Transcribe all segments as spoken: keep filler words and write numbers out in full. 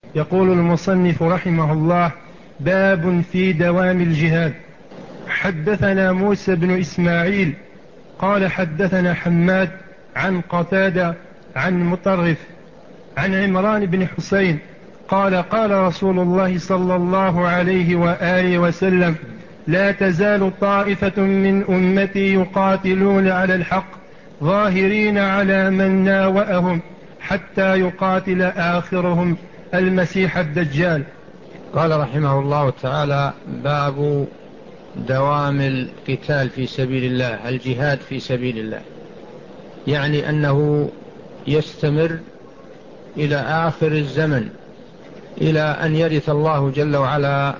يقول المصنف رحمه الله: باب في دوام الجهاد. حدثنا موسى بن إسماعيل قال حدثنا حماد عن قتادة عن مطرف عن عمران بن حسين قال قال رسول الله صلى الله عليه وآله وسلم: لا تزال طائفة من أمتي يقاتلون على الحق ظاهرين على من ناوأهم حتى يقاتل آخرهم المسيح الدجال. قال رحمه الله تعالى: باب دوام القتال في سبيل الله، الجهاد في سبيل الله، يعني أنه يستمر إلى آخر الزمن، إلى أن يرث الله جل وعلا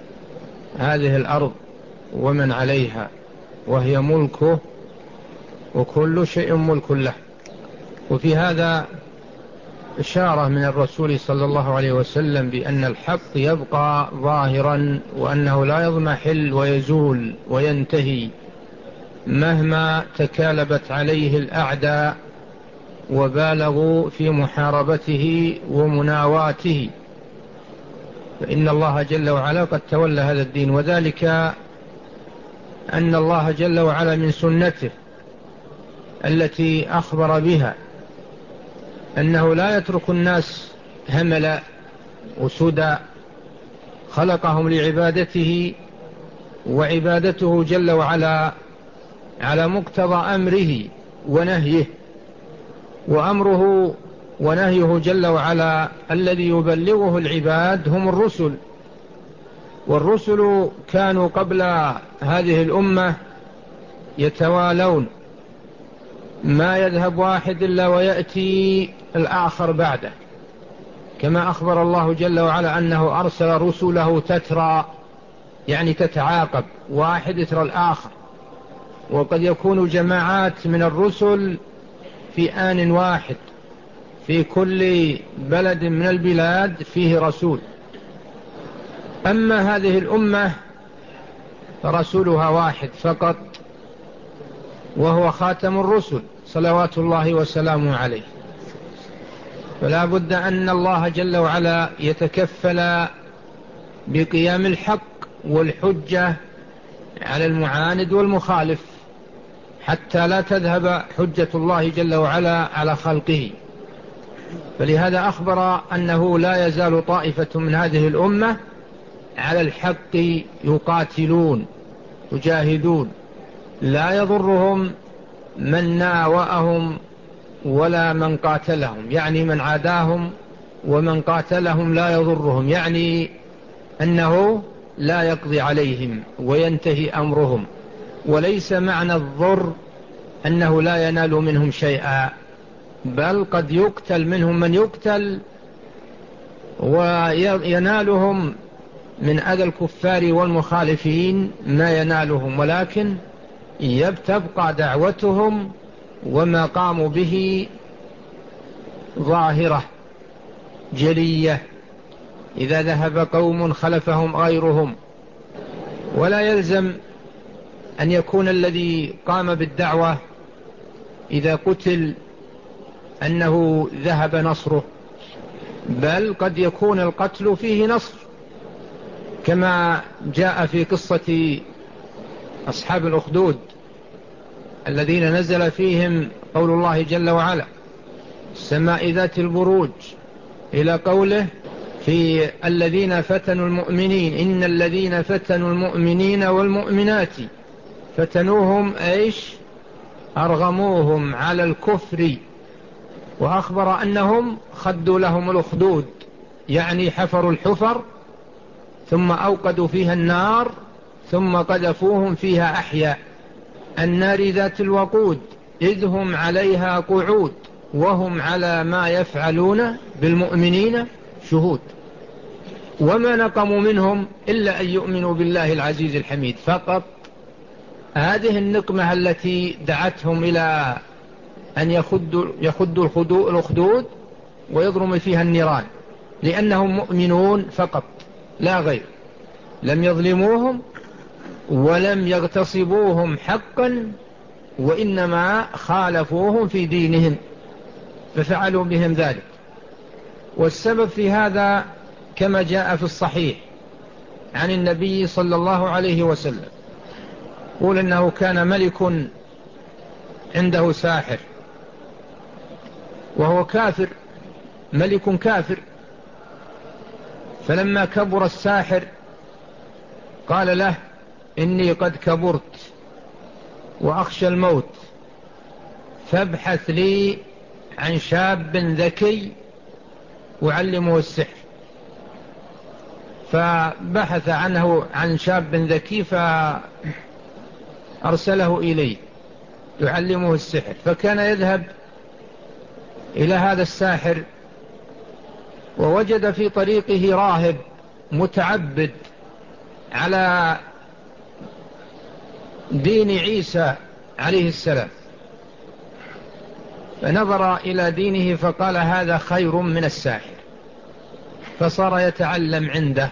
هذه الأرض ومن عليها، وهي ملكه، وكل شيء ملك له. وفي هذا إشارة من الرسول صلى الله عليه وسلم بأن الحق يبقى ظاهرا، وأنه لا يضمحل ويزول وينتهي مهما تكالبت عليه الأعداء وبالغوا في محاربته ومناواته، فإن الله جل وعلا قد تولى هذا الدين. وذلك أن الله جل وعلا من سنته التي أخبر بها أنه لا يترك الناس هملا وسدى، خلقهم لعبادته، وعبادته جل وعلا على مقتضى أمره ونهيه، وأمره ونهيه جل وعلا الذي يبلغه العباد هم الرسل. والرسل كانوا قبل هذه الأمة يتوالون، ما يذهب واحد إلا ويأتي الآخر بعده، كما أخبر الله جل وعلا أنه أرسل رسله تترى، يعني تتعاقب واحد يترى الآخر. وقد يكون جماعات من الرسل في آن واحد، في كل بلد من البلاد فيه رسول. أما هذه الأمة فرسولها واحد فقط، وهو خاتم الرسل صلوات الله وسلامه عليه. فلا بد أن الله جل وعلا يتكفل بقيام الحق والحجة على المعاند والمخالف، حتى لا تذهب حجة الله جل وعلا على خلقه. فلهذا أخبر أنه لا يزال طائفة من هذه الأمة على الحق يقاتلون يجاهدون، لا يضرهم من ناوأهم ولا من قاتلهم، يعني من عاداهم ومن قاتلهم لا يضرهم، يعني أنه لا يقضي عليهم وينتهي أمرهم. وليس معنى الضر أنه لا ينال منهم شيئا، بل قد يقتل منهم من يقتل وينالهم من أذى الكفار والمخالفين ما ينالهم، ولكن تبقى دعوتهم وما قاموا به ظاهرة جلية. إذا ذهب قوم خلفهم غيرهم، ولا يلزم أن يكون الذي قام بالدعوة إذا قتل أنه ذهب نصره، بل قد يكون القتل فيه نصر، كما جاء في قصة أصحاب الأخدود الذين نزل فيهم قول الله جل وعلا: السماء ذات البروج، إلى قوله في الذين فتنوا المؤمنين: إن الذين فتنوا المؤمنين والمؤمنات فتنوهم إيش؟ أرغموهم على الكفر، وأخبر أنهم خدوا لهم الأخدود، يعني حفروا الحفر ثم أوقدوا فيها النار ثم قذفوهم فيها أحياء. النار ذات الوقود إذ هم عليها قعود وهم على ما يفعلون بالمؤمنين شهود. وما نقموا منهم إلا أن يؤمنوا بالله العزيز الحميد فقط. هذه النقمة التي دعتهم إلى أن يخدوا, يخدوا الأخدود ويضرم فيها النيران، لأنهم مؤمنون فقط لا غير، لم يظلموهم ولم يغتصبوهم حقا، وإنما خالفوهم في دينهم ففعلوا بهم ذلك. والسبب في هذا كما جاء في الصحيح عن النبي صلى الله عليه وسلم، يقول إنه كان ملك عنده ساحر وهو كافر، ملك كافر. فلما كبر الساحر قال له: إني قد كبرت وأخشى الموت، فابحث لي عن شاب ذكي وعلمه السحر. فبحث عنه عن شاب ذكي فأرسله إليه يعلمه السحر. فكان يذهب إلى هذا الساحر، ووجد في طريقه راهب متعبد على دين عيسى عليه السلام، فنظر إلى دينه فقال: هذا خير من الساحر. فصار يتعلم عنده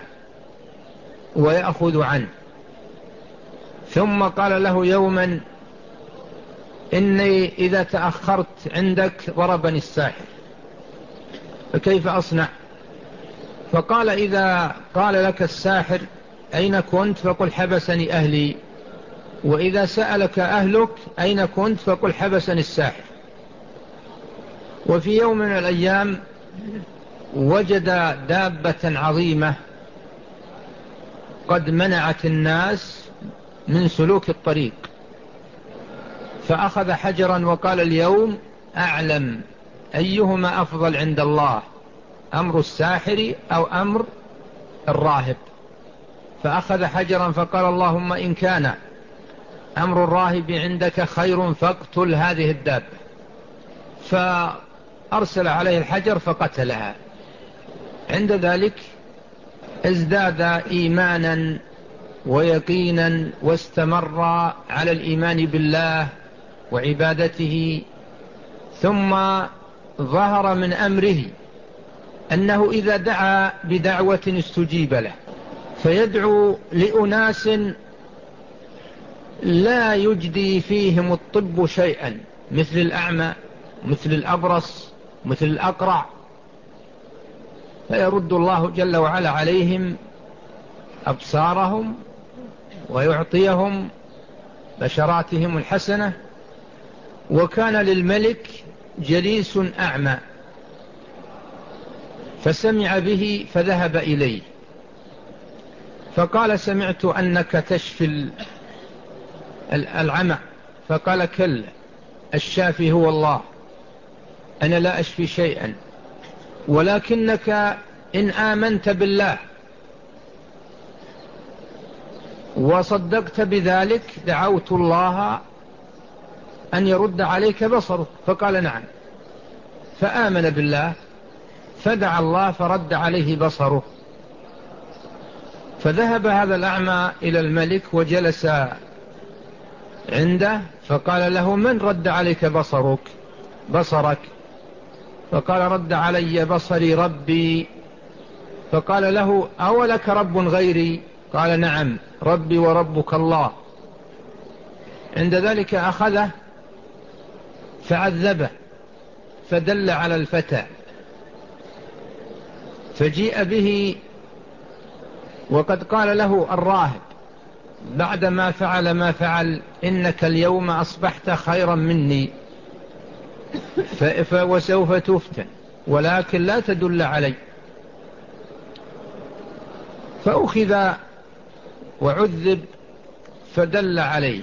ويأخذ عنه. ثم قال له يوما: إني إذا تأخرت عندك ضربني الساحر، فكيف أصنع؟ فقال: إذا قال لك الساحر أين كنت فقل حبسني أهلي، وإذا سألك أهلك أين كنت فقل حبسني الساحر. وفي يوم من الأيام وجد دابة عظيمة قد منعت الناس من سلوك الطريق، فأخذ حجرا وقال: اليوم أعلم أيهما أفضل عند الله، أمر الساحر أو أمر الراهب. فأخذ حجرا فقال: اللهم إن كان أمر الراهب عندك خير فاقتل هذه الدابة. فأرسل عليه الحجر فقتلها. عند ذلك ازداد إيمانا ويقينا واستمر على الإيمان بالله وعبادته. ثم ظهر من أمره أنه إذا دعا بدعوة استجيب له، فيدعو لأناس لا يجدي فيهم الطب شيئا، مثل الأعمى، مثل الأبرص، مثل الأقرع، فيرد الله جل وعلا عليهم أبصارهم ويعطيهم بشراتهم الحسنة. وكان للملك جليس أعمى فسمع به فذهب إليه فقال: سمعت أنك تشفي العمى. فقال: كلا، الشافي هو الله، أنا لا أشفي شيئا، ولكنك إن آمنت بالله وصدقت بذلك دعوت الله أن يرد عليك بصرك. فقال: نعم. فآمن بالله فدعا الله فرد عليه بصره. فذهب هذا الأعمى إلى الملك وجلس عنده، فقال له: من رد عليك بصرك بصرك فقال: رد علي بصري ربي. فقال له: أولك رب غيري؟ قال: نعم، ربي وربك الله. عند ذلك أخذه فعذبه فدل على الفتى، فجيء به وقد قال له الراهب بعدما فعل ما فعل: إنك اليوم أصبحت خيرا مني وسوف تفتن، ولكن لا تدل علي. فأخذ وعذب فدل عليه،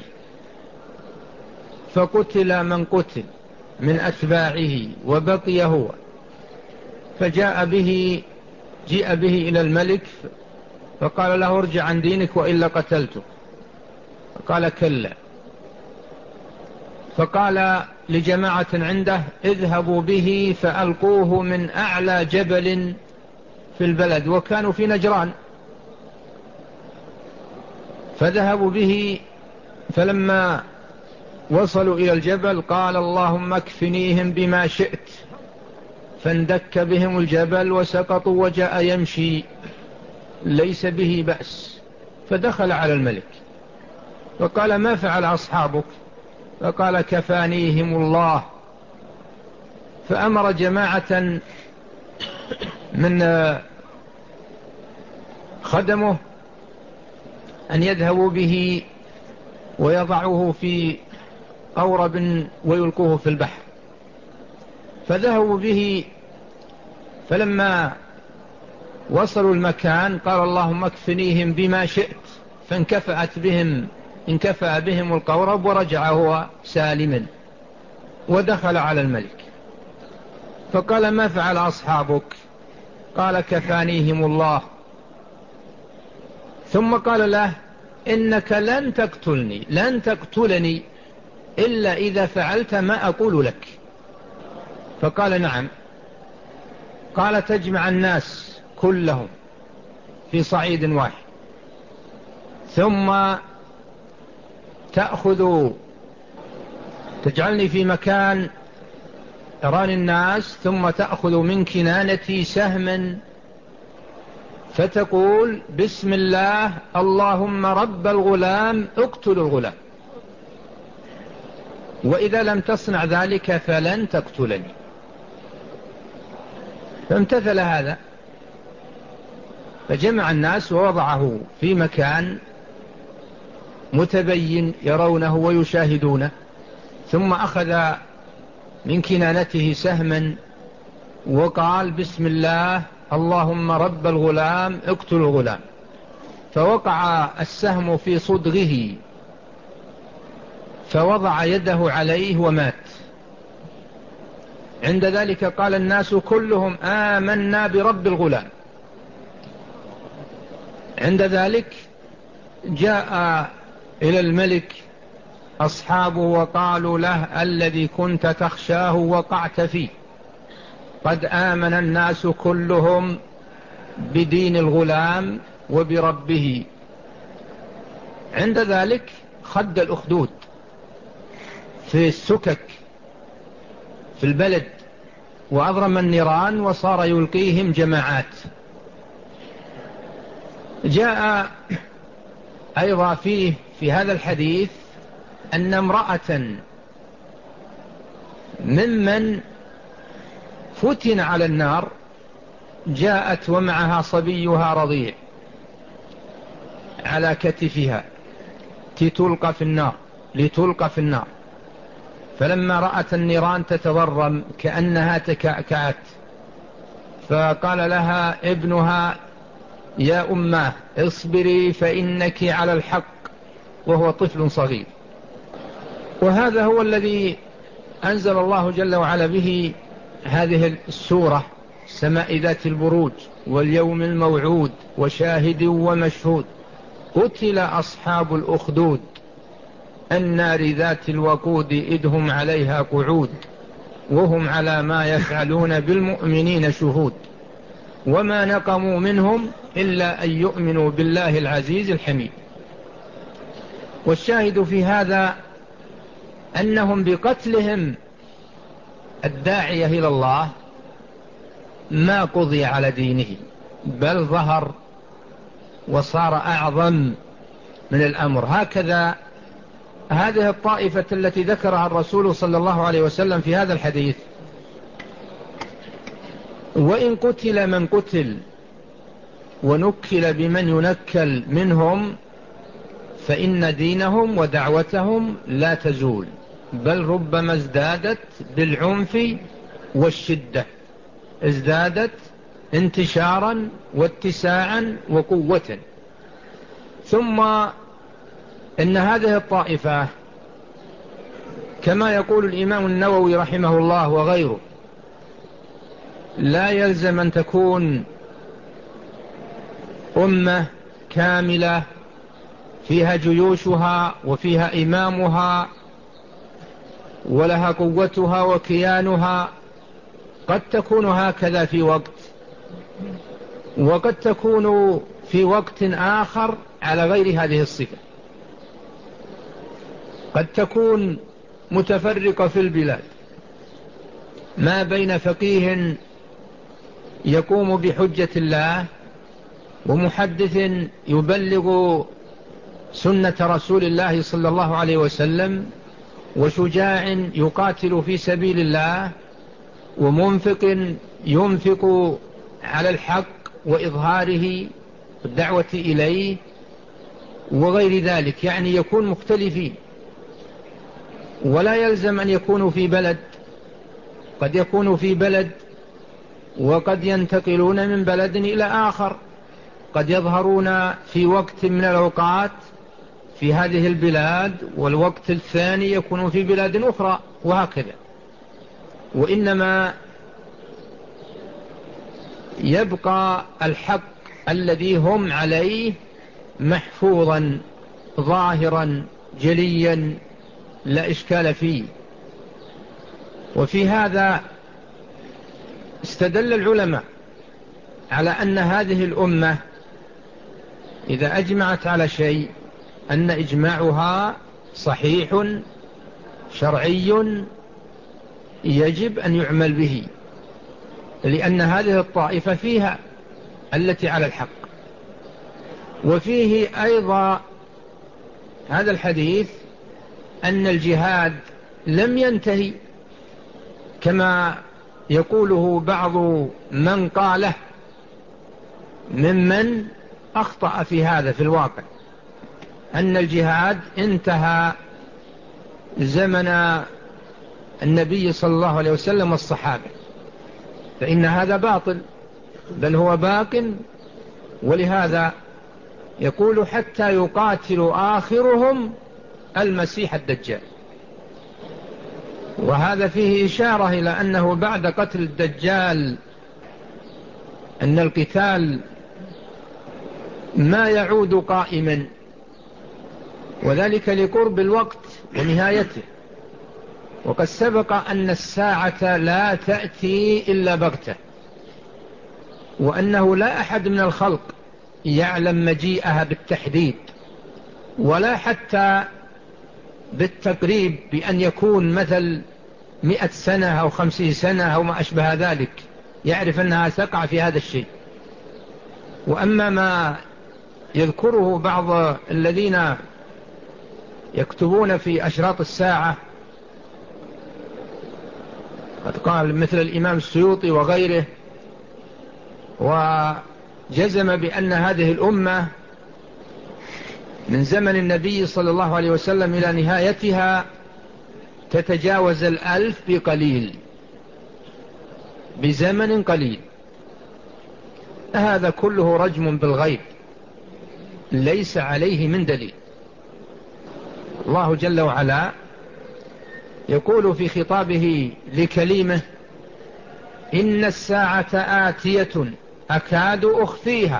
فقتل من قتل من أتباعه وبقي هو. فجاء به جاء به إلى الملك فقال له: ارجع عن دينك وإلا قتلتك. فقال: كلا. فقال لجماعة عنده: اذهبوا به فألقوه من أعلى جبل في البلد، وكانوا في نجران. فذهبوا به، فلما وصلوا إلى الجبل قال: اللهم اكفنيهم بما شئت. فاندك بهم الجبل وسقطوا وجاء يمشي ليس به بأس. فدخل على الملك فقال: ما فعل أصحابك؟ فقال: كفانيهم الله. فأمر جماعة من خدمه أن يذهبوا به ويضعوه في أورب ويلقوه في البحر. فذهبوا به، فلما وصلوا المكان قال اللهم اكفنيهم بما شئت، فانكفأت بهم انكفأ بهم القورب ورجع هو سالما ودخل على الملك. فقال ما فعل أصحابك؟ قال كفانيهم الله. ثم قال له إنك لن تقتلني لن تقتلني إلا إذا فعلت ما أقول لك. فقال نعم. قال تجمع الناس كلهم في صعيد واحد، ثم تأخذ تجعلني في مكان يراني الناس، ثم تأخذ من كنانتي سهما فتقول بسم الله اللهم رب الغلام اقتل الغلام، وإذا لم تصنع ذلك فلن تقتلني. فامتثل هذا، فجمع الناس ووضعه في مكان متبين يرونه ويشاهدونه، ثم أخذ من كنانته سهما وقال بسم الله اللهم رب الغلام اقتل الغلام، فوقع السهم في صدغه فوضع يده عليه ومات. عند ذلك قال الناس كلهم آمنا برب الغلام. عند ذلك جاء إلى الملك أصحابه وقالوا له الذي كنت تخشاه وقعت فيه، قد آمن الناس كلهم بدين الغلام وبربه. عند ذلك خد الأخدود في السكك في البلد وأضرم النيران وصار يلقيهم جماعات. جاء أيضا فيه في هذا الحديث أن امرأة ممن فتن على النار جاءت ومعها صبيها رضيع على كتفها لتلقى في النار لتلقى في النار فلما رأت النيران تتضرم كأنها تكأكأت، فقال لها ابنها يا أماه اصبري فإنك على الحق، وهو طفل صغير. وهذا هو الذي أنزل الله جل وعلا به هذه السورة، السماء ذات البروج واليوم الموعود وشاهد ومشهود، قتل أصحاب الأخدود النار ذات الوقود إذ هم عليها قعود وهم على ما يفعلون بالمؤمنين شهود وما نقموا منهم إلا أن يؤمنوا بالله العزيز الحميد. والشاهد في هذا أنهم بقتلهم الداعية إلى الله ما قضي على دينه، بل ظهر وصار أعظم من الأمر. هكذا هذه الطائفة التي ذكرها الرسول صلى الله عليه وسلم في هذا الحديث، وإن قتل من قتل ونكل بمن ينكل منهم فإن دينهم ودعوتهم لا تزول، بل ربما ازدادت بالعنف والشدة، ازدادت انتشارا واتساعا وقوة. ثم إن هذه الطائفة كما يقول الإمام النووي رحمه الله وغيره لا يلزم أن تكون أمة كاملة فيها جيوشها وفيها إمامها ولها قوتها وكيانها، قد تكون هكذا في وقت، وقد تكون في وقت آخر على غير هذه الصفة. قد تكون متفرقة في البلاد ما بين فقيه يقوم بحجة الله ومحدث يبلغ سنة رسول الله صلى الله عليه وسلم وشجاع يقاتل في سبيل الله ومنفق ينفق على الحق وإظهاره والدعوة إليه وغير ذلك، يعني يكون مختلفين. ولا يلزم أن يكونوا في بلد، قد يكونوا في بلد وقد ينتقلون من بلد إلى آخر، قد يظهرون في وقت من الأوقات في هذه البلاد والوقت الثاني يكونوا في بلاد أخرى وهكذا. وإنما يبقى الحق الذي هم عليه محفوظا ظاهرا جليا لا إشكال فيه. وفي هذا استدل العلماء على أن هذه الأمة إذا أجمعت على شيء أن إجماعها صحيح شرعي يجب أن يعمل به، لأن هذه الطائفة فيها التي على الحق. وفيه أيضا هذا الحديث أن الجهاد لم ينتهي كما يقوله بعض من قاله ممن أخطأ في هذا في الواقع، أن الجهاد انتهى زمن النبي صلى الله عليه وسلم والصحابة، فإن هذا باطل، بل هو باق. ولهذا يقول حتى يقاتل آخرهم المسيح الدجال. وهذا فيه إشارة إلى أنه بعد قتل الدجال أن القتال ما يعود قائما، وذلك لقرب الوقت ونهايته. وقد سبق أن الساعة لا تأتي إلا بغتة، وأنه لا أحد من الخلق يعلم مجيئها بالتحديد ولا حتى بالتقريب، بأن يكون مثل مئة سنة أو خمسين سنة أو ما أشبه ذلك، يعرف أنها تقع في هذا الشيء. وأما ما يذكره بعض الذين يكتبون في أشراط الساعة، قد قال مثل الإمام السيوطي وغيره، وجزم بأن هذه الأمة من زمن النبي صلى الله عليه وسلم إلى نهايتها تتجاوز الألف بقليل، بزمن قليل. هذا كله رجم بالغيب ليس عليه من دليل. الله جل وعلا يقول في خطابه لكليمه: إن الساعة آتية أكاد أخفيها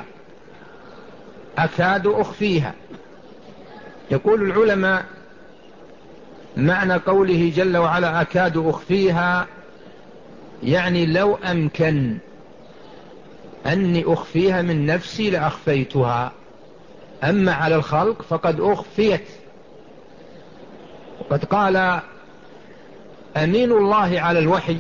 أكاد أخفيها. يقول العلماء معنى قوله جل وعلا أكاد أخفيها، يعني لو أمكن أني أخفيها من نفسي لأخفيتها، أما على الخلق فقد أخفيت. وقد قال أمين الله على الوحي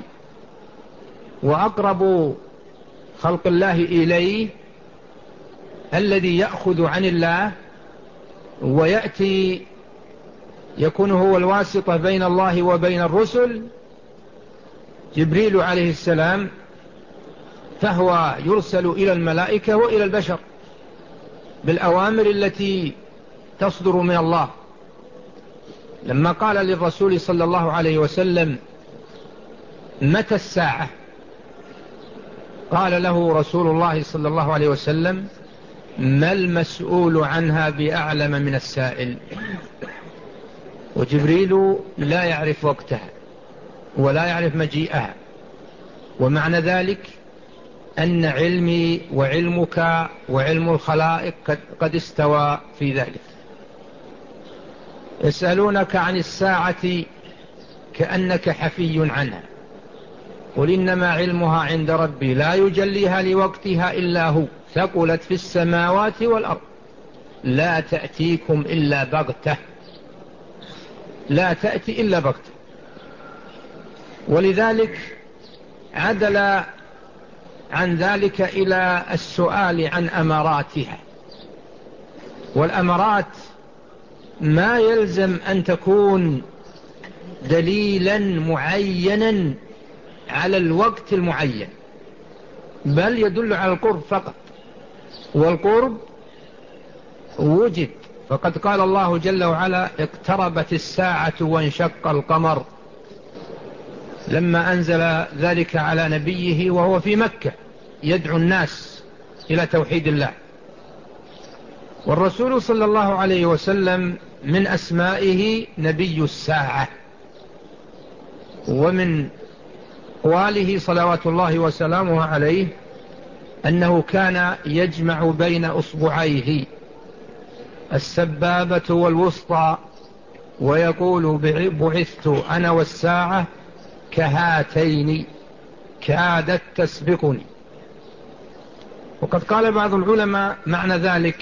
وأقرب خلق الله إليه الذي يأخذ عن الله ويأتي يكون هو الواسطة بين الله وبين الرسل، جبريل عليه السلام، فهو يرسل إلى الملائكة وإلى البشر بالأوامر التي تصدر من الله. لما قال للرسول صلى الله عليه وسلم: متى الساعة؟ قال له رسول الله صلى الله عليه وسلم: ما المسؤول عنها بأعلم من السائل. وجبريل لا يعرف وقتها ولا يعرف مجيئها، ومعنى ذلك أن علمي وعلمك وعلم الخلائق قد استوى في ذلك. يسألونك عن الساعة كأنك حفي عنها، قل إنما علمها عند ربي لا يجليها لوقتها إلا هو، ثقلت في السماوات والأرض لا تأتيكم إلا بغتة، لا تأتي إلا بغتة. ولذلك عدل عن ذلك إلى السؤال عن أماراتها. والأمارات ما يلزم أن تكون دليلا معينا على الوقت المعين، بل يدل على القرب فقط، والقرب وجد. فقد قال الله جل وعلا: اقتربت الساعة وانشق القمر، لما أنزل ذلك على نبيه وهو في مكة يدعو الناس إلى توحيد الله. والرسول صلى الله عليه وسلم من أسمائه نبي الساعة، ومن قواله صلوات الله وسلامه عليه أنه كان يجمع بين أصبعيه السبابة والوسطى ويقول: بعثت أنا والساعة كهاتين كادت تسبقني. وقد قال بعض العلماء معنى ذلك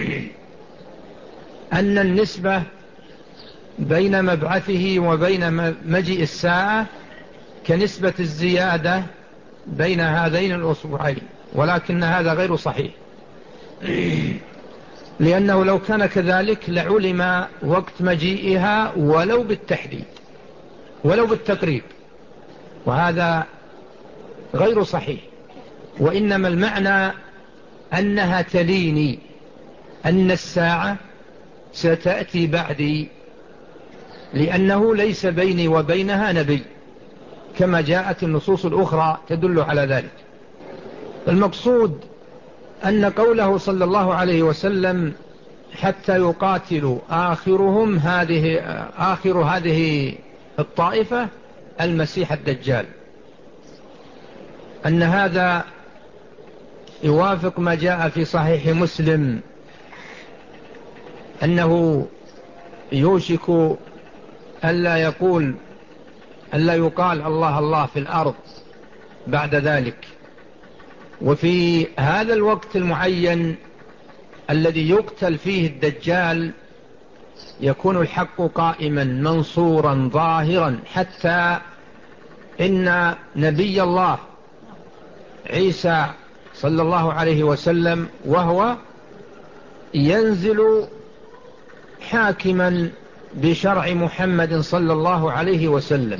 أن النسبة بين مبعثه وبين مجيء الساعة كنسبة الزيادة بين هذين الأصبعين، ولكن هذا غير صحيح، لأنه لو كان كذلك لعلم وقت مجيئها ولو بالتحديد ولو بالتقريب، وهذا غير صحيح. وإنما المعنى أنها تليني، أن الساعة ستأتي بعدي، لأنه ليس بيني وبينها نبي، كما جاءت النصوص الأخرى تدل على ذلك. المقصود أن قوله صلى الله عليه وسلم: حتى يقاتل آخرهم هذه آخر هذه الطائفة المسيح الدجال، أن هذا يوافق ما جاء في صحيح مسلم أنه يوشك ألا يقول ألا يقال الله الله في الأرض بعد ذلك. وفي هذا الوقت المعين الذي يقتل فيه الدجال يكون الحق قائما منصورا ظاهرا، حتى إن نبي الله عيسى صلى الله عليه وسلم وهو ينزل حاكما بشرع محمد صلى الله عليه وسلم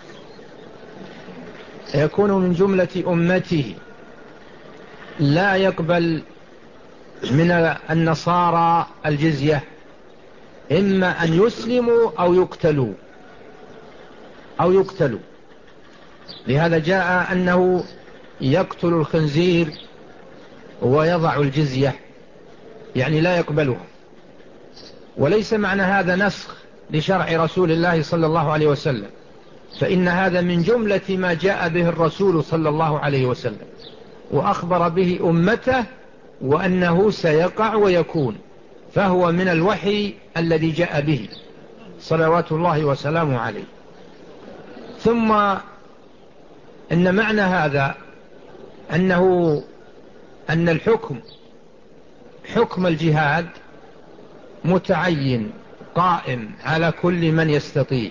يكون من جملة أمته، لا يقبل من النصارى الجزية، إما أن يسلموا أو يقتلوا أو يقتلوا. لهذا جاء أنه يقتل الخنزير ويضع الجزية، يعني لا يقبلها. وليس معنى هذا نسخ لشرع رسول الله صلى الله عليه وسلم، فإن هذا من جملة ما جاء به الرسول صلى الله عليه وسلم وأخبر به أمته وأنه سيقع ويكون، فهو من الوحي الذي جاء به صلوات الله وسلامه عليه. ثم إن معنى هذا أنه أن الحكم حكم الجهاد متعين قائم على كل من يستطيع،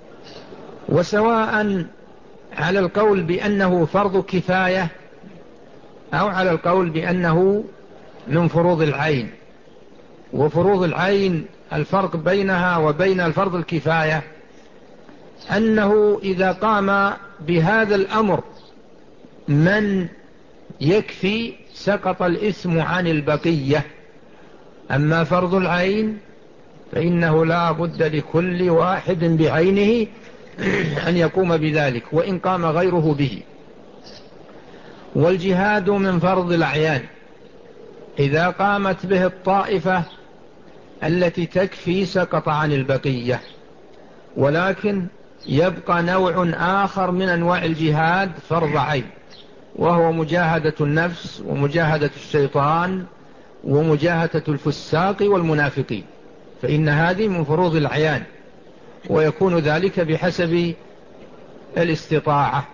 وسواء على القول بأنه فرض كفاية أو على القول بأنه من فروض العين. وفروض العين الفرق بينها وبين الفرض الكفاية أنه إذا قام بهذا الأمر من يكفي سقط الإثم عن البقية. أما فرض العين فإنه لا بد لكل واحد بعينه أن يقوم بذلك وإن قام غيره به. والجهاد من فرض الأعيان إذا قامت به الطائفة التي تكفي سقط عن البقية. ولكن يبقى نوع آخر من أنواع الجهاد فرض عين، وهو مجاهدة النفس ومجاهدة الشيطان ومجاهدة الفساق والمنافقين، فإن هذه من فروض الأعيان، ويكون ذلك بحسب الاستطاعة.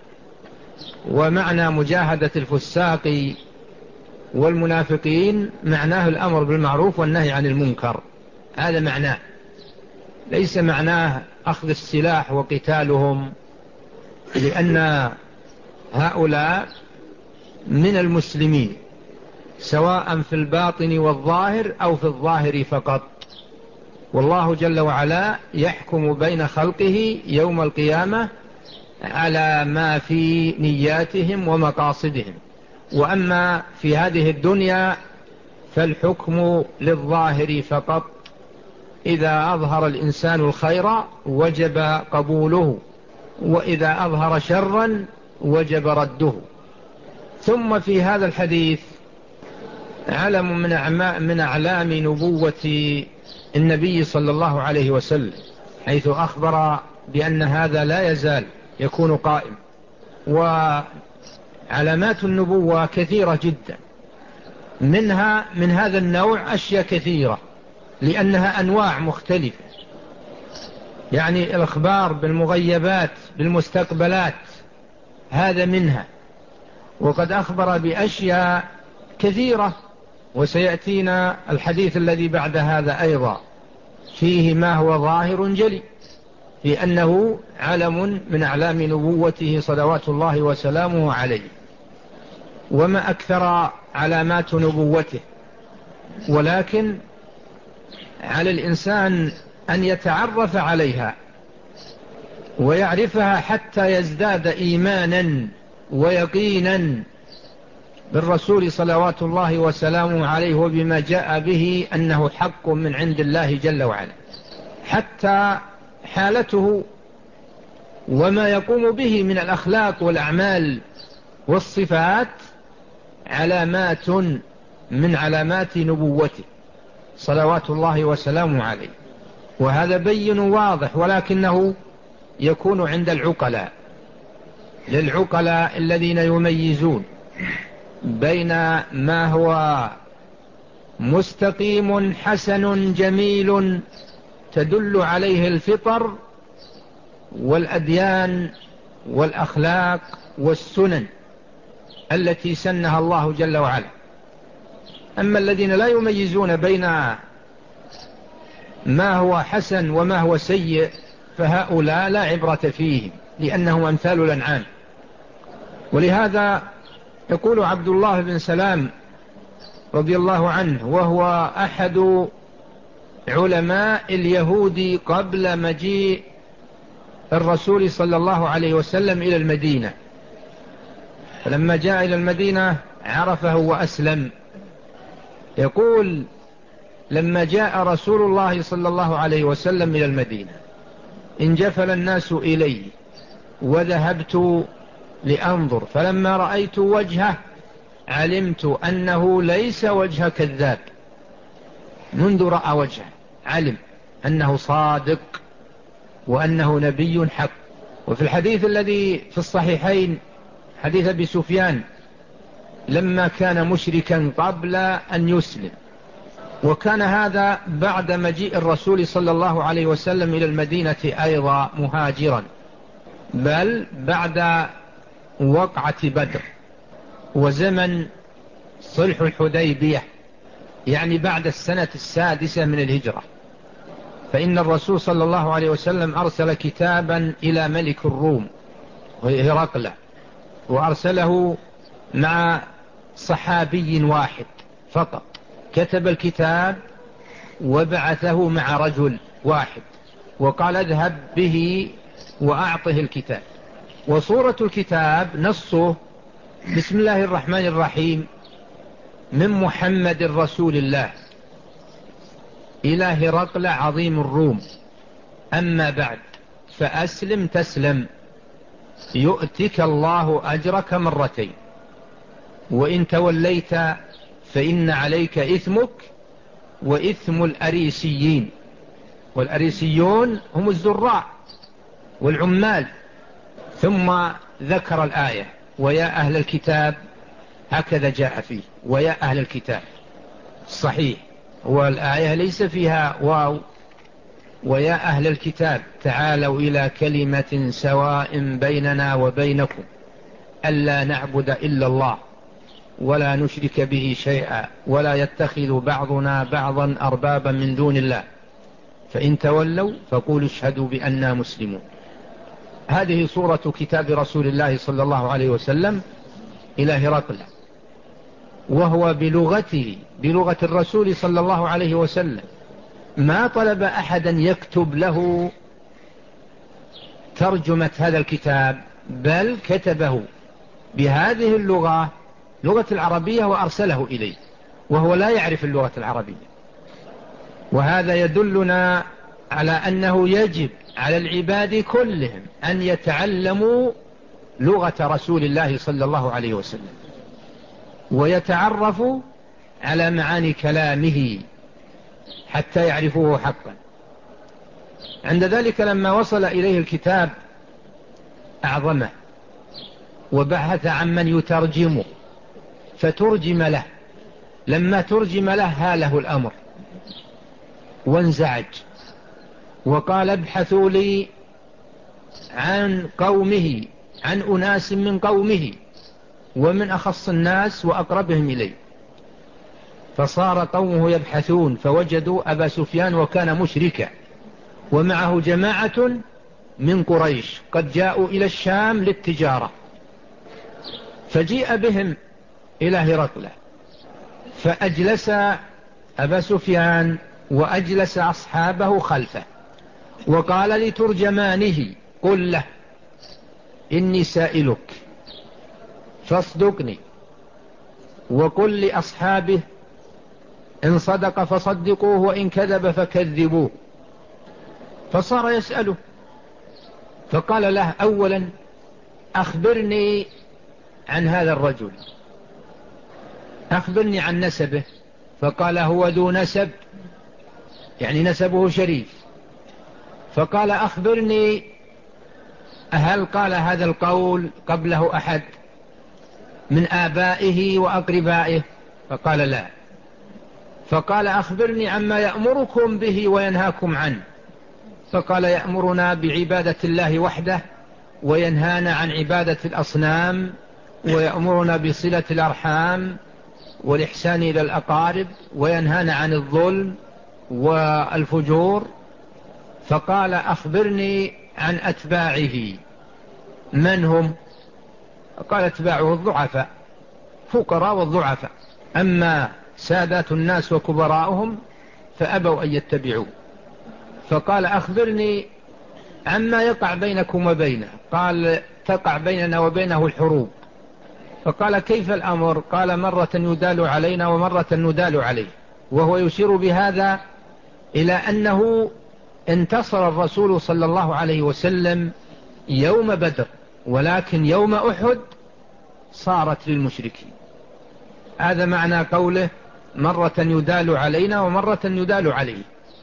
ومعنى مجاهدة الفساق والمنافقين معناه الأمر بالمعروف والنهي عن المنكر، هذا معناه، ليس معناه أخذ السلاح وقتالهم، لأن هؤلاء من المسلمين سواء في الباطن والظاهر أو في الظاهر فقط. والله جل وعلا يحكم بين خلقه يوم القيامة على ما في نياتهم ومقاصدهم، وأما في هذه الدنيا فالحكم للظاهر فقط، إذا أظهر الإنسان الخير وجب قبوله، وإذا أظهر شرا وجب رده. ثم في هذا الحديث علم من أعلام نبوة النبي صلى الله عليه وسلم، حيث أخبر بأن هذا لا يزال يكون قائم. وعلامات النبوة كثيرة جدا، منها من هذا النوع أشياء كثيرة لأنها أنواع مختلفة، يعني الإخبار بالمغيبات بالمستقبلات هذا منها. وقد أخبر بأشياء كثيرة، وسيأتينا الحديث الذي بعد هذا أيضا فيه ما هو ظاهر جلي في أنه علم من أعلام نبوته صلوات الله وسلامه عليه. وما أكثر علامات نبوته، ولكن على الإنسان أن يتعرف عليها ويعرفها حتى يزداد إيمانا ويقينا بالرسول صلوات الله وسلامه عليه وبما جاء به أنه حق من عند الله جل وعلا، حتى حالته وما يقوم به من الأخلاق والأعمال والصفات علامات من علامات نبوته صلوات الله وسلامه عليه. وهذا بين واضح، ولكنه يكون عند العقلاء، للعقلاء الذين يميزون بين ما هو مستقيم حسن جميل تدل عليه الفطر والأديان والأخلاق والسنن التي سنها الله جل وعلا. أما الذين لا يميزون بين ما هو حسن وما هو سيء فهؤلاء لا عبرة فيهم، لأنهم أمثال الأنعام. ولهذا يقول عبد الله بن سلام رضي الله عنه، وهو أحد علماء اليهود قبل مجيء الرسول صلى الله عليه وسلم إلى المدينة، فلما جاء إلى المدينة عرفه وأسلم. يقول لما جاء رسول الله صلى الله عليه وسلم إلى المدينة انجفل الناس إليه وذهبت لأنظر، فلما رأيت وجهه علمت أنه ليس وجه كذاب. منذ رأى وجهه علم أنه صادق وأنه نبي حق. وفي الحديث الذي في الصحيحين حديث أبي سفيان لما كان مشركا قبل أن يسلم، وكان هذا بعد مجيء الرسول صلى الله عليه وسلم إلى المدينة أيضا مهاجرا، بل بعد وقعة بدر وزمن صلح الحديبية، يعني بعد السنة السادسة من الهجرة. فإن الرسول صلى الله عليه وسلم أرسل كتابا إلى ملك الروم هرقل، وأرسله مع صحابي واحد فقط، كتب الكتاب وبعثه مع رجل واحد وقال اذهب به وأعطه الكتاب. وصورة الكتاب نصه بسم الله الرحمن الرحيم من محمد رسول الله إلى هرقل عظيم الروم، أما بعد فأسلم تسلم يؤتك الله أجرك مرتين، وإن توليت فإن عليك إثمك وإثم الأريسيين. والأريسيون هم الزراع والعمال. ثم ذكر الآية ويا أهل الكتاب، هكذا جاء فيه ويا أهل الكتاب صحيح، والآية ليس فيها واو. ويا أهل الكتاب تعالوا إلى كلمة سواء بيننا وبينكم ألا نعبد إلا الله ولا نشرك به شيئا ولا يتخذ بعضنا بعضا أربابا من دون الله فإن تولوا فقولوا اشهدوا بأننا مسلمون. هذه صورة كتاب رسول الله صلى الله عليه وسلم إلى هرقل، وهو بلغته بلغة الرسول صلى الله عليه وسلم، ما طلب أحدا يكتب له ترجمة هذا الكتاب، بل كتبه بهذه اللغة لغة العربية وأرسله إليه وهو لا يعرف اللغة العربية. وهذا يدلنا على أنه يجب على العباد كلهم أن يتعلموا لغة رسول الله صلى الله عليه وسلم ويتعرفوا على معاني كلامه حتى يعرفوه حقا. عند ذلك لما وصل إليه الكتاب أعظمه وبحث عن من يترجمه فترجم له. لما ترجم له هاله الأمر وانزعج وقال ابحثوا لي عن قومه، عن أناس من قومه ومن أخص الناس وأقربهم إليه. فصار قومه يبحثون فوجدوا أبا سفيان وكان مشركا ومعه جماعة من قريش قد جاءوا إلى الشام للتجارة، فجيء بهم إلى هرقل فأجلس أبا سفيان وأجلس أصحابه خلفه وقال لترجمانه قل له إني سائلك فاصدقني وقل لأصحابه إن صدق فصدقوه وإن كذب فكذبوه. فصار يسأله فقال له أولا أخبرني عن هذا الرجل، أخبرني عن نسبه. فقال هو ذو نسب يعني نسبه شريف. فقال أخبرني هل قال هذا القول قبله أحد من آبائه وأقربائه؟ فقال لا. فقال أخبرني عما يأمركم به وينهاكم عنه. فقال يأمرنا بعبادة الله وحده وينهانا عن عبادة الأصنام ويأمرنا بصلة الأرحام والإحسان إلى الأقارب وينهانا عن الظلم والفجور. فقال أخبرني عن أتباعه من هم؟ قال أتباعه الضعفاء، فقراء والضعفاء، أما سادات الناس وكبراؤهم فأبوا أن يتبعوا. فقال أخبرني عما يقع بينكم وبينه. قال تقع بيننا وبينه الحروب. فقال كيف الأمر؟ قال مرة يدال علينا ومرة ندال عليه. وهو يشير بهذا إلى أنه انتصر الرسول صلى الله عليه وسلم يوم بدر، ولكن يوم أحد صارت للمشركين. هذا معنى قوله مرة يدال علينا ومرة يدال عليه.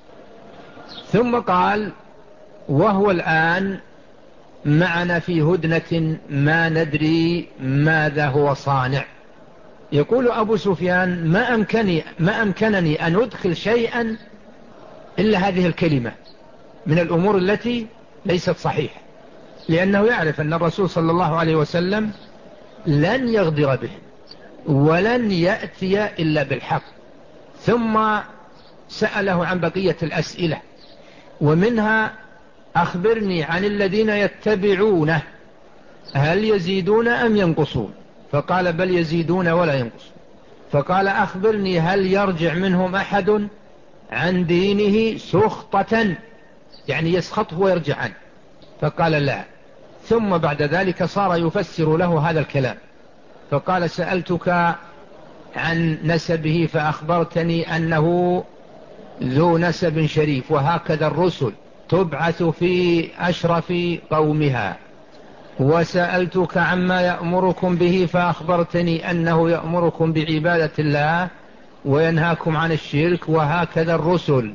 ثم قال وهو الآن معنا في هدنة ما ندري ماذا هو صانع. يقول أبو سفيان ما أمكنني, ما أمكنني أن أدخل شيئا إلا هذه الكلمة من الأمور التي ليست صحيحة، لأنه يعرف أن الرسول صلى الله عليه وسلم لن يغدر به ولن يأتي إلا بالحق. ثم سأله عن بقية الأسئلة ومنها أخبرني عن الذين يتبعونه هل يزيدون أم ينقصون؟ فقال بل يزيدون ولا ينقصون. فقال أخبرني هل يرجع منهم أحد عن دينه سخطة يعني يسخطه ويرجع عنه؟ فقال لا. ثم بعد ذلك صار يفسر له هذا الكلام. فقال سألتك عن نسبه فأخبرتني أنه ذو نسب شريف، وهكذا الرسل تبعث في أشرف قومها. وسألتك عما يأمركم به فأخبرتني أنه يأمركم بعبادة الله وينهاكم عن الشرك، وهكذا الرسل.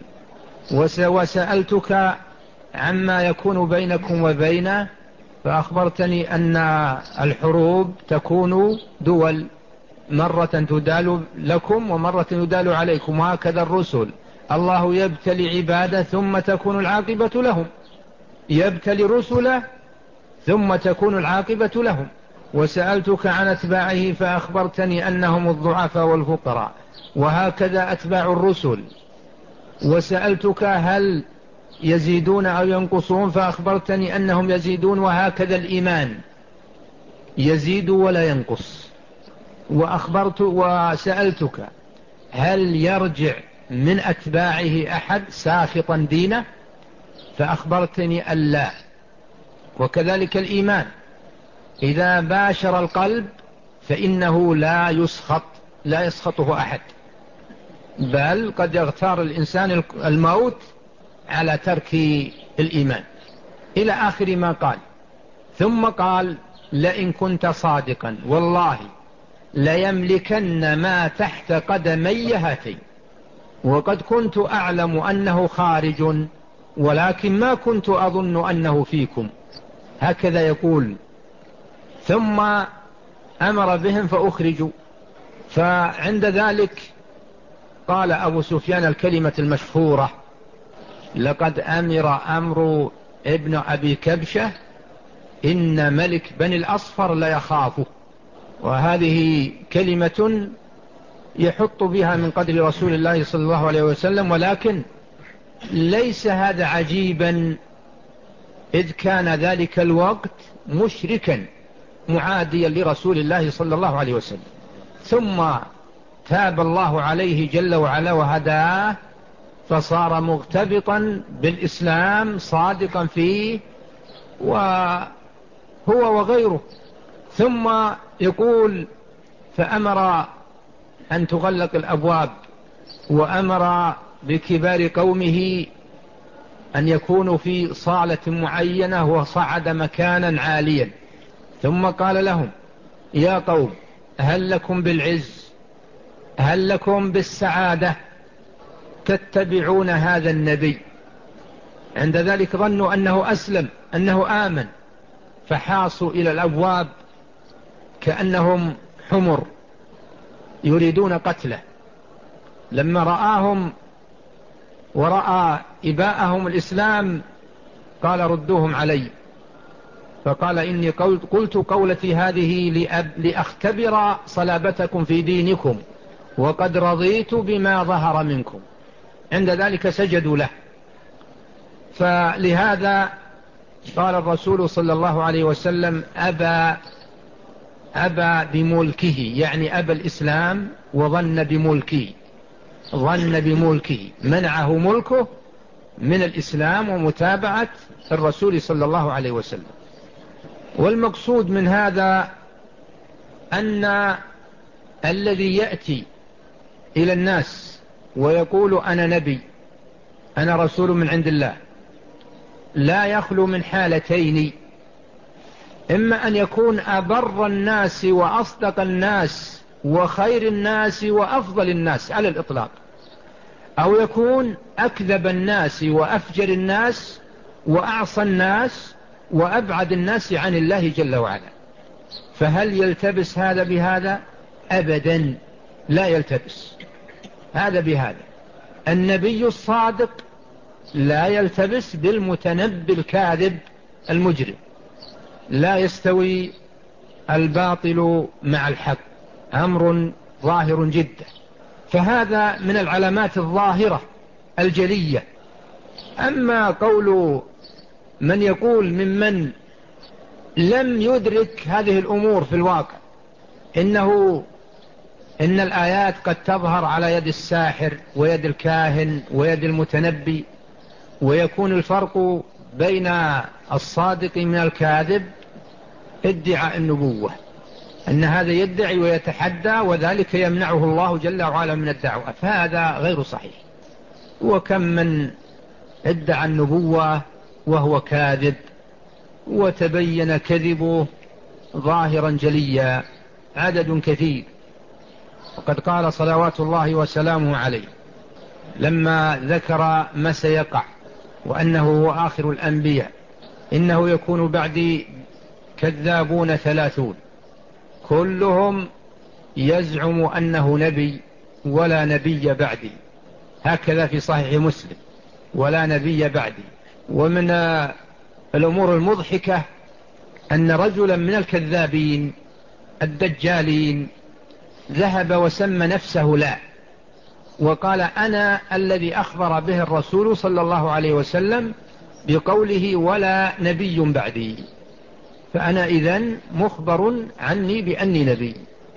وسألتك عما يكون بينكم وبينه فأخبرتني أن الحروب تكون دول، مرة تدال لكم ومرة يدال عليكم، وهكذا الرسل. الله يبتلي عباده ثم تكون العاقبة لهم، يبتلي رسله ثم تكون العاقبة لهم. وسألتك عن أتباعه فأخبرتني أنهم الضعفاء والفقراء، وهكذا أتباع الرسل. وسألتك هل يزيدون أو ينقصون فأخبرتني أنهم يزيدون، وهكذا الإيمان يزيد ولا ينقص. وأخبرت وسألتك هل يرجع من أتباعه أحد ساخطا دينه فأخبرتني ألا. وكذلك الإيمان إذا باشر القلب فإنه لا يسخط لا يسخطه أحد، بل قد يغتار الإنسان الموت على ترك الإيمان، إلى آخر ما قال. ثم قال: لئن كنت صادقا والله ليملكن ما تحت قدمي هاتين، وقد كنت أعلم أنه خارج ولكن ما كنت أظن أنه فيكم، هكذا يقول. ثم أمر بهم فأخرجوا. فعند ذلك قال أبو سفيان الكلمة المشهورة: لقد أمر أمر ابن أبي كبشة إن ملك بني الأصفر لا يخافه. وهذه كلمة يحط بها من قدر رسول الله صلى الله عليه وسلم، ولكن ليس هذا عجيبا، إذ كان ذلك الوقت مشركا معاديا لرسول الله صلى الله عليه وسلم، ثم تاب الله عليه جل وعلا وهداه فصار مغتبطا بالإسلام صادقا فيه، وهو وغيره. ثم يقول: فأمر أن تغلق الأبواب، وأمر بكبار قومه أن يكونوا في صالة معينة، وصعد مكانا عاليا. ثم قال لهم: يا قوم، هل لكم بالعز، هل لكم بالسعادة تتبعون هذا النبي؟ عند ذلك ظنوا أنه أسلم، أنه آمن، فحاصوا إلى الأبواب كأنهم حمر يريدون قتله. لما رآهم ورأى إباءهم الإسلام قال: ردوهم علي. فقال: إني قلت قولتي هذه لأختبر صلابتكم في دينكم، وقد رضيت بما ظهر منكم. عند ذلك سجدوا له. فلهذا قال الرسول صلى الله عليه وسلم: أبى أبى بملكه، يعني أبى الإسلام وظن بملكه، ظن بملكه، منعه ملكه من الإسلام ومتابعة الرسول صلى الله عليه وسلم. والمقصود من هذا أن الذي يأتي إلى الناس ويقول: أنا نبي، أنا رسول من عند الله، لا يخلو من حالتين: إما أن يكون أبر الناس وأصدق الناس وخير الناس وأفضل الناس على الإطلاق، أو يكون أكذب الناس وأفجر الناس وأعصى الناس وأبعد الناس عن الله جل وعلا. فهل يلتبس هذا بهذا؟ أبدا لا يلتبس هذا بهذا. النبي الصادق لا يلتبس بالمتنبي الكاذب المجرم، لا يستوي الباطل مع الحق، أمر ظاهر جدا. فهذا من العلامات الظاهرة الجلية. أما قول من يقول ممن لم يدرك هذه الأمور في الواقع إنه إن الآيات قد تظهر على يد الساحر ويد الكاهن ويد المتنبي، ويكون الفرق بين الصادق من الكاذب ادعاء النبوة، أن هذا يدعي ويتحدى وذلك يمنعه الله جل وعلا من الدعوة، فهذا غير صحيح. وكم من ادعى النبوة وهو كاذب وتبين كذبه ظاهرا جليا، عدد كثير. وقد قال صلوات الله وسلامه عليه لما ذكر ما سيقع وأنه هو آخر الأنبياء: إنه يكون بعدي كذابون ثلاثون كلهم يزعم أنه نبي ولا نبي بعدي، هكذا في صحيح مسلم: ولا نبي بعدي. ومن الأمور المضحكة أن رجلا من الكذابين الدجالين ذهب وسمى نفسه لا، وقال: أنا الذي أخبر به الرسول صلى الله عليه وسلم بقوله ولا نبي بعدي، فأنا إذن مخبر عني بأني نبي.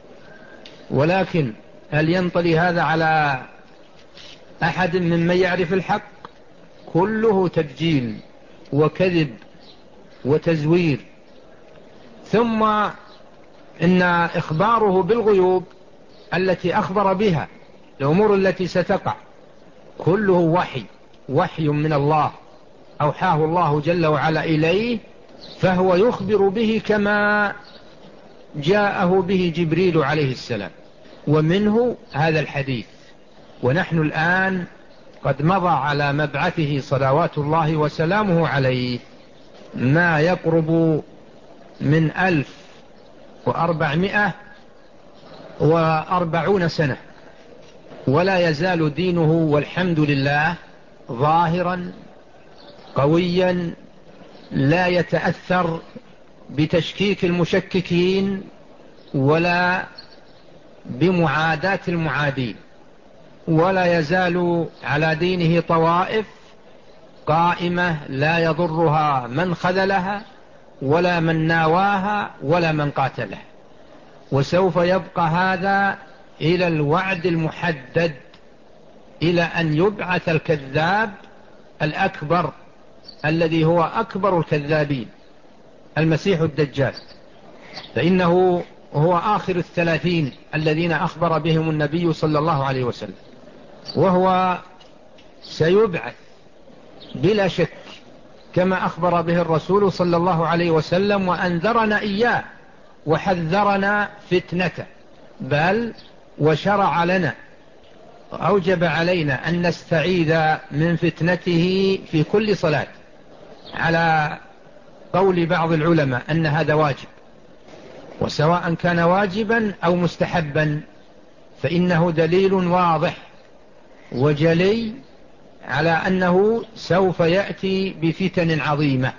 ولكن هل ينطلي هذا على أحد ممن يعرف الحق؟ كله تدجيل وكذب وتزوير. ثم إن إخباره بالغيوب التي أخبر بها الأمور التي ستقع كله وحي وحي من الله أوحاه الله جل وعلا إليه، فهو يخبر به كما جاءه به جبريل عليه السلام. ومنه هذا الحديث. ونحن الآن قد مضى على مبعثه صلوات الله وسلامه عليه ما يقرب من ألف وأربعمائة وأربعون سنة، ولا يزال دينه والحمد لله ظاهرا قويا لا يتأثر بتشكيك المشككين ولا بمعاداة المعادين، ولا يزال على دينه طوائف قائمة لا يضرها من خذلها ولا من ناواها ولا من قاتلها. وسوف يبقى هذا إلى الوعد المحدد، إلى أن يبعث الكذاب الأكبر الذي هو أكبر الكذابين المسيح الدجال، فإنه هو آخر الثلاثين الذين أخبر بهم النبي صلى الله عليه وسلم، وهو سيبعث بلا شك كما أخبر به الرسول صلى الله عليه وسلم وأنذرنا إياه وحذرنا فتنته، بل وشرع لنا وأوجب علينا أن نستعيذ من فتنته في كل صلاة، على قول بعض العلماء أن هذا واجب، وسواء كان واجبا أو مستحبا فإنه دليل واضح وجلي على أنه سوف يأتي بفتن عظيمة.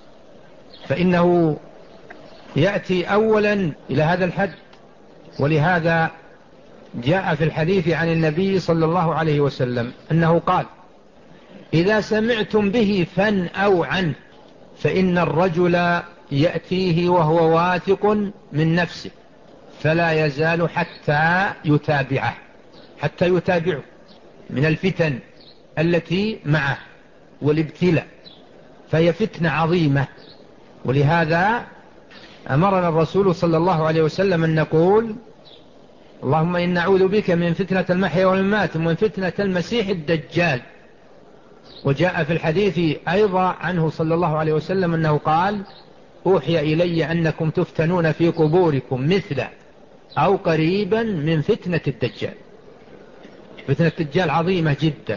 فإنه يأتي أولا إلى هذا الحد، ولهذا جاء في الحديث عن النبي صلى الله عليه وسلم أنه قال: إذا سمعتم به فانأوا عنه، فإن الرجل يأتيه وهو واثق من نفسه فلا يزال حتى يتابعه حتى يتابعه من الفتن التي معه والابتلاء، فهي فتنة عظيمة. ولهذا أمرنا الرسول صلى الله عليه وسلم أن نقول: اللهم إن نعوذ بك من فتنة المحيا والممات ومن فتنة المسيح الدجال. وجاء في الحديث أيضا عنه صلى الله عليه وسلم أنه قال: أوحي إلي أنكم تفتنون في قبوركم مثل أو قريبا من فتنة الدجال. فتنة الدجال عظيمة جدا.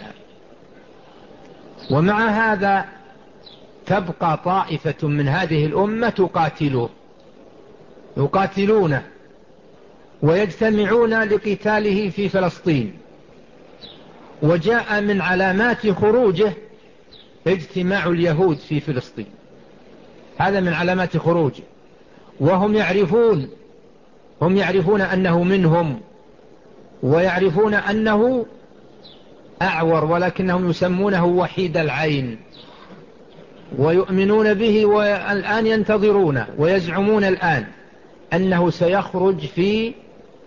ومع هذا تبقى طائفة من هذه الأمة تقاتله يقاتلونه ويجتمعون لقتاله في فلسطين. وجاء من علامات خروجه اجتماع اليهود في فلسطين، هذا من علامات خروجه، وهم يعرفون هم يعرفون أنه منهم، ويعرفون أنه أعور، ولكنهم يسمونه وحيد العين، ويؤمنون به، والآن ينتظرون ويزعمون الآن أنه سيخرج في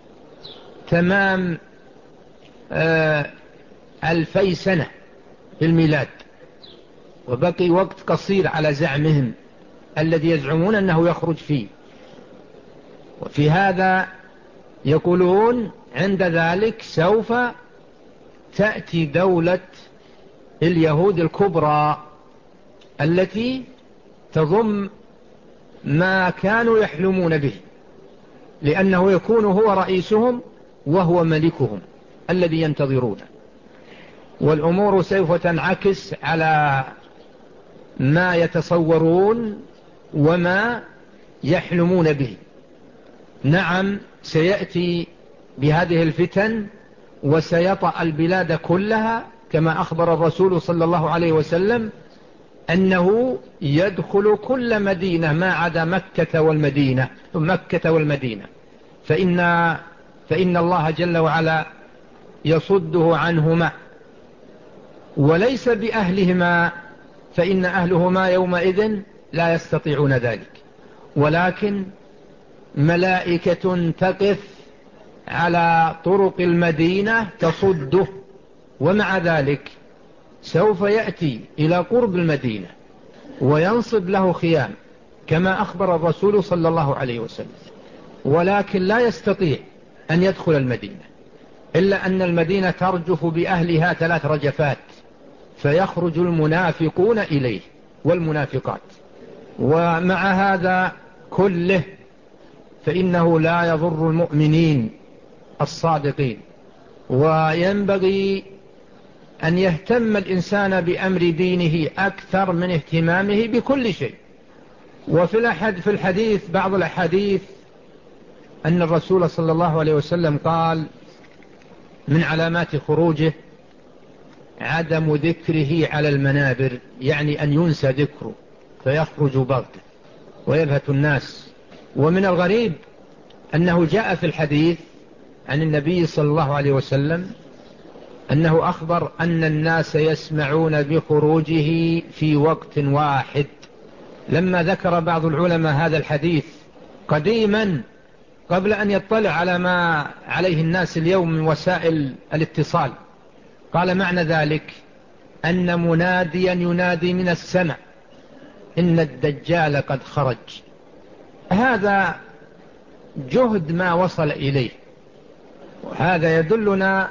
تمام آه ألفي سنة في الميلاد، وبقي وقت قصير على زعمهم الذي يزعمون أنه يخرج فيه. وفي هذا يقولون عند ذلك سوف تأتي دولة اليهود الكبرى التي تضم ما كانوا يحلمون به، لأنه يكون هو رئيسهم وهو ملكهم الذي ينتظرونه. والأمور سوف تنعكس على ما يتصورون وما يحلمون به. نعم، سيأتي بهذه الفتن وسيطأ البلاد كلها، كما أخبر الرسول صلى الله عليه وسلم أنه يدخل كل مدينة ما عدا مكة والمدينة مكة والمدينة فإن, فإن الله جل وعلا يصده عنهما، وليس بأهلهما، فإن أهلهما يومئذ لا يستطيعون ذلك، ولكن ملائكة تقف على طرق المدينة تصده. ومع ذلك سوف يأتي إلى قرب المدينة وينصب له خيام كما أخبر الرسول صلى الله عليه وسلم، ولكن لا يستطيع أن يدخل المدينة، إلا أن المدينة ترجف بأهلها ثلاث رجفات، فيخرج المنافقون إليه والمنافقات. ومع هذا كله فإنه لا يضر المؤمنين الصادقين، وينبغي أن يهتم الإنسان بأمر دينه أكثر من اهتمامه بكل شيء. وفي الأحد في الحديث بعض الأحاديث أن الرسول صلى الله عليه وسلم قال من علامات خروجه عدم ذكره على المنابر، يعني أن ينسى ذكره فيخرج بغتة ويبهت الناس. ومن الغريب أنه جاء في الحديث عن النبي صلى الله عليه وسلم أنه أخبر أن الناس يسمعون بخروجه في وقت واحد. لما ذكر بعض العلماء هذا الحديث قديما قبل أن يطلع على ما عليه الناس اليوم من وسائل الاتصال، قال معنى ذلك أن مناديا ينادي من السماء إن الدجال قد خرج. هذا جهد ما وصل إليه، وهذا يدلنا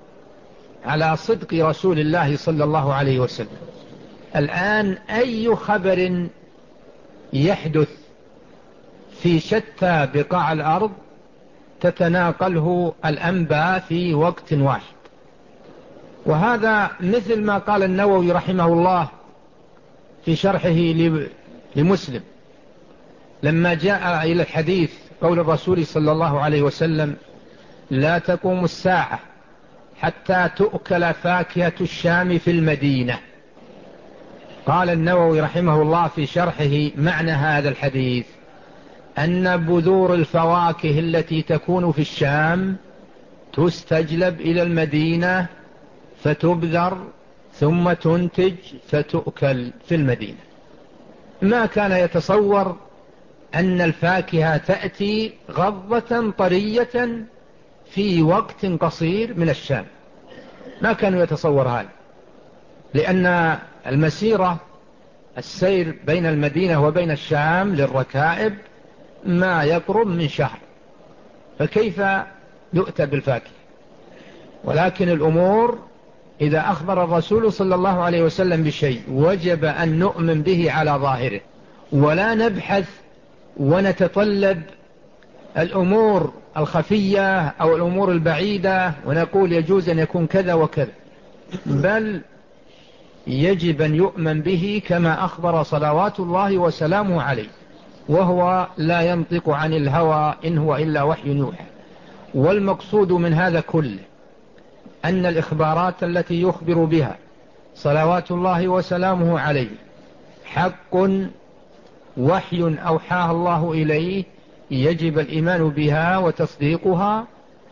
على صدق رسول الله صلى الله عليه وسلم. الآن أي خبر يحدث في شتى بقاع الأرض تتناقله الأنباء في وقت واحد. وهذا مثل ما قال النووي رحمه الله في شرحه لمسلم لما جاء إلى الحديث قول الرسول صلى الله عليه وسلم لا تقوم الساعة حتى تؤكل فاكهة الشام في المدينة. قال النووي رحمه الله في شرحه معنى هذا الحديث أن بذور الفواكه التي تكون في الشام تستجلب إلى المدينة فتبذر ثم تنتج فتؤكل في المدينة. ما كان يتصور أن الفاكهة تأتي غضة طرية في وقت قصير من الشام، ما كانوا يتصور هذا، لأن المسيرة السير بين المدينة وبين الشام للركائب ما يقرب من شهر، فكيف يؤتى بالفاكهة؟ ولكن الأمور إذا أخبر الرسول صلى الله عليه وسلم بشيء وجب أن نؤمن به على ظاهره، ولا نبحث ونتطلب الأمور الخفية أو الأمور البعيدة ونقول يجوز أن يكون كذا وكذا، بل يجب أن يؤمن به كما أخبر صلوات الله وسلامه عليه، وهو لا ينطق عن الهوى إن هو إلا وحي يوحى. والمقصود من هذا كله أن الإخبارات التي يخبر بها صلوات الله وسلامه عليه حق وحي أوحاها الله إليه، يجب الإيمان بها وتصديقها،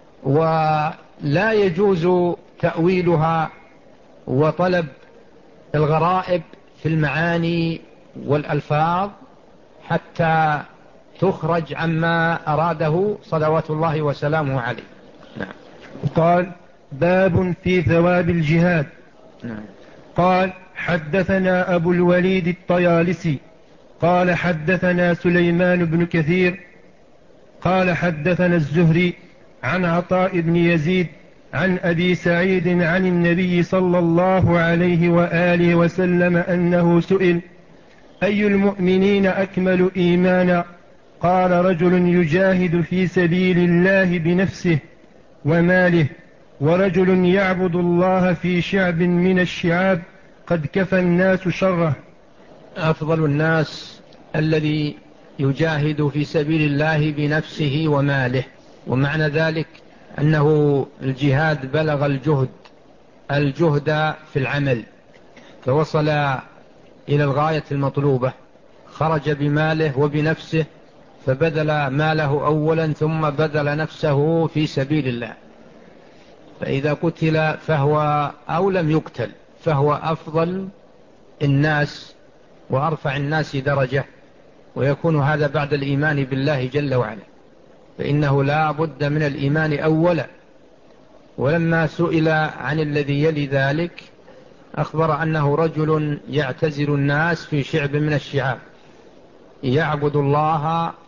ولا يجوز تأويلها وطلب الغرائب في المعاني والألفاظ حتى تخرج عما أراده صلوات الله وسلامه عليه. نعم. قال باب في ثواب الجهاد. نعم. قال حدثنا أبو الوليد الطيالسي قال حدثنا سليمان بن كثير قال حدثنا الزهري عن عطاء بن يزيد عن أبي سعيد عن النبي صلى الله عليه وآله وسلم أنه سئل أي المؤمنين أكمل إيمانا؟ قال رجل يجاهد في سبيل الله بنفسه وماله، ورجل يعبد الله في شعب من الشعاب قد كفى الناس شره. أفضل الناس الذي يجاهد في سبيل الله بنفسه وماله، ومعنى ذلك أنه الجهاد بلغ الجهد الجهد في العمل فوصل إلى الغاية المطلوبة، خرج بماله وبنفسه فبذل ماله أولا ثم بذل نفسه في سبيل الله، فإذا قتل فهو أو لم يقتل فهو أفضل الناس وأرفع الناس درجة، ويكون هذا بعد الإيمان بالله جل وعلا، فإنه لا بد من الإيمان أولا. ولما سئل عن الذي يلي ذلك أخبر أنه رجل يعتزل الناس في شعب من الشعاب يعبد الله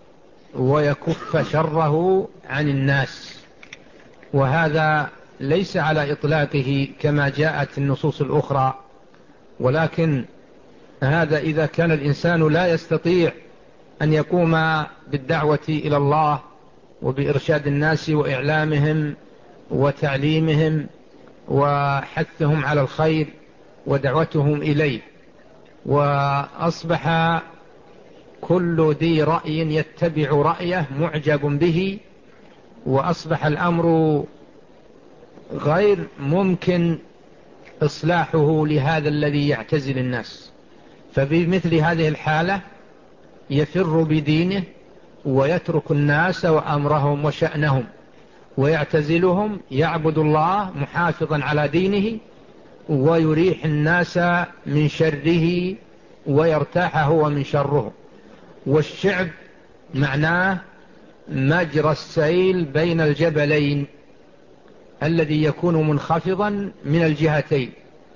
ويكف شره عن الناس. وهذا ليس على إطلاقه كما جاءت النصوص الأخرى، ولكن هذا إذا كان الإنسان لا يستطيع أن يقوم بالدعوة إلى الله وبإرشاد الناس وإعلامهم وتعليمهم وحثهم على الخير ودعوتهم إليه، وأصبح كل ذي رأي يتبع رأيه معجب به، وأصبح الأمر غير ممكن إصلاحه لهذا الذي يعتزل الناس. فبمثل هذه الحالة يفر بدينه ويترك الناس وأمرهم وشأنهم ويعتزلهم، يعبد الله محافظا على دينه ويريح الناس من شره ويرتاح هو من شره. والشعب معناه مجرى السيل بين الجبلين الذي يكون منخفضا من الجهتين،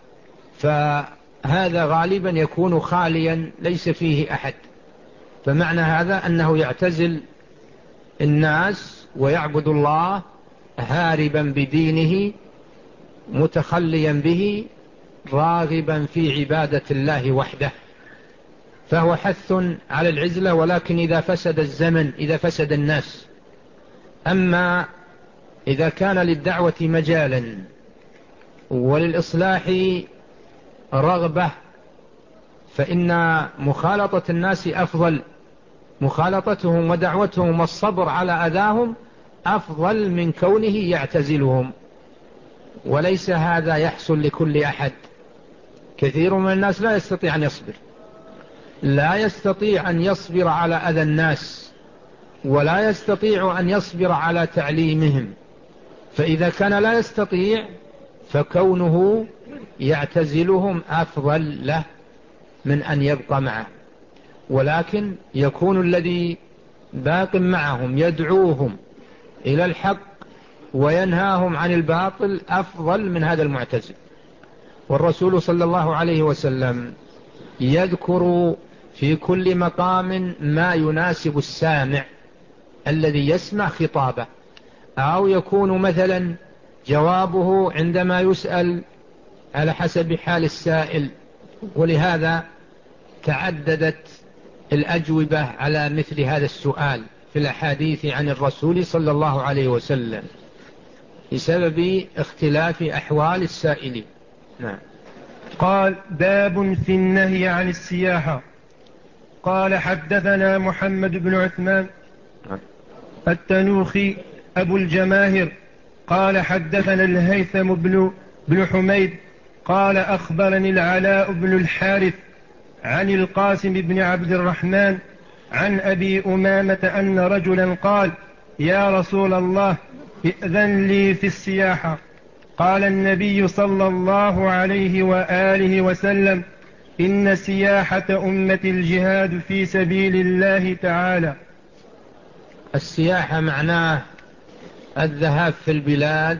فهذا غالبا يكون خاليا ليس فيه أحد. فمعنى هذا أنه يعتزل الناس ويعبد الله هاربا بدينه متخليا به راغبا في عبادة الله وحده. فهو حث على العزلة، ولكن إذا فسد الزمن، إذا فسد الناس. أما إذا كان للدعوة مجالا وللإصلاح رغبة فإن مخالطة الناس أفضل، مخالطتهم ودعوتهم والصبر على أذاهم أفضل من كونه يعتزلهم. وليس هذا يحصل لكل أحد. كثير من الناس لا يستطيع أن يصبر، لا يستطيع أن يصبر على أذى الناس، ولا يستطيع أن يصبر على تعليمهم. فإذا كان لا يستطيع فكونه يعتزلهم أفضل له من أن يبقى معه. ولكن يكون الذي باق معهم يدعوهم إلى الحق وينهاهم عن الباطل أفضل من هذا المعتزل. والرسول صلى الله عليه وسلم يذكر في كل مقام ما يناسب السامع الذي يسمع خطابه، أو يكون مثلا جوابه عندما يسأل على حسب حال السائل. ولهذا تعددت الأجوبة على مثل هذا السؤال في الأحاديث عن الرسول صلى الله عليه وسلم بسبب اختلاف أحوال السائلين. نعم. قال: باب في النهي عن السياحة. قال: حدثنا محمد بن عثمان التنوخي أبو الجماهر قال: حدثنا الهيثم بن, بن حميد قال: أخبرني العلاء بن الحارث عن القاسم بن عبد الرحمن عن أبي أمامة أن رجلا قال: يا رسول الله، ائذن لي في السياحة. قال النبي صلى الله عليه وآله وسلم: إن سياحة أمة الجهاد في سبيل الله تعالى. السياحة معناه الذهاب في البلاد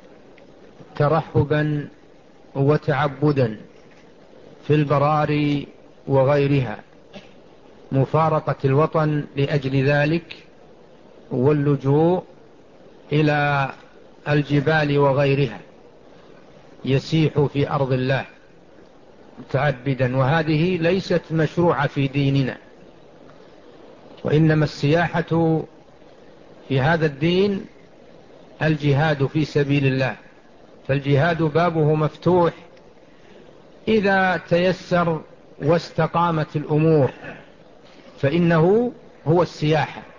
ترحبا وتعبدا في البراري وغيرها، مفارقة الوطن لأجل ذلك، واللجوء إلى الجبال وغيرها، يسيح في أرض الله متعبدا. وهذه ليست مشروعة في ديننا، وإنما السياحة في هذا الدين الجهاد في سبيل الله. فالجهاد بابه مفتوح إذا تيسر واستقامت الأمور، فإنه هو السياحة.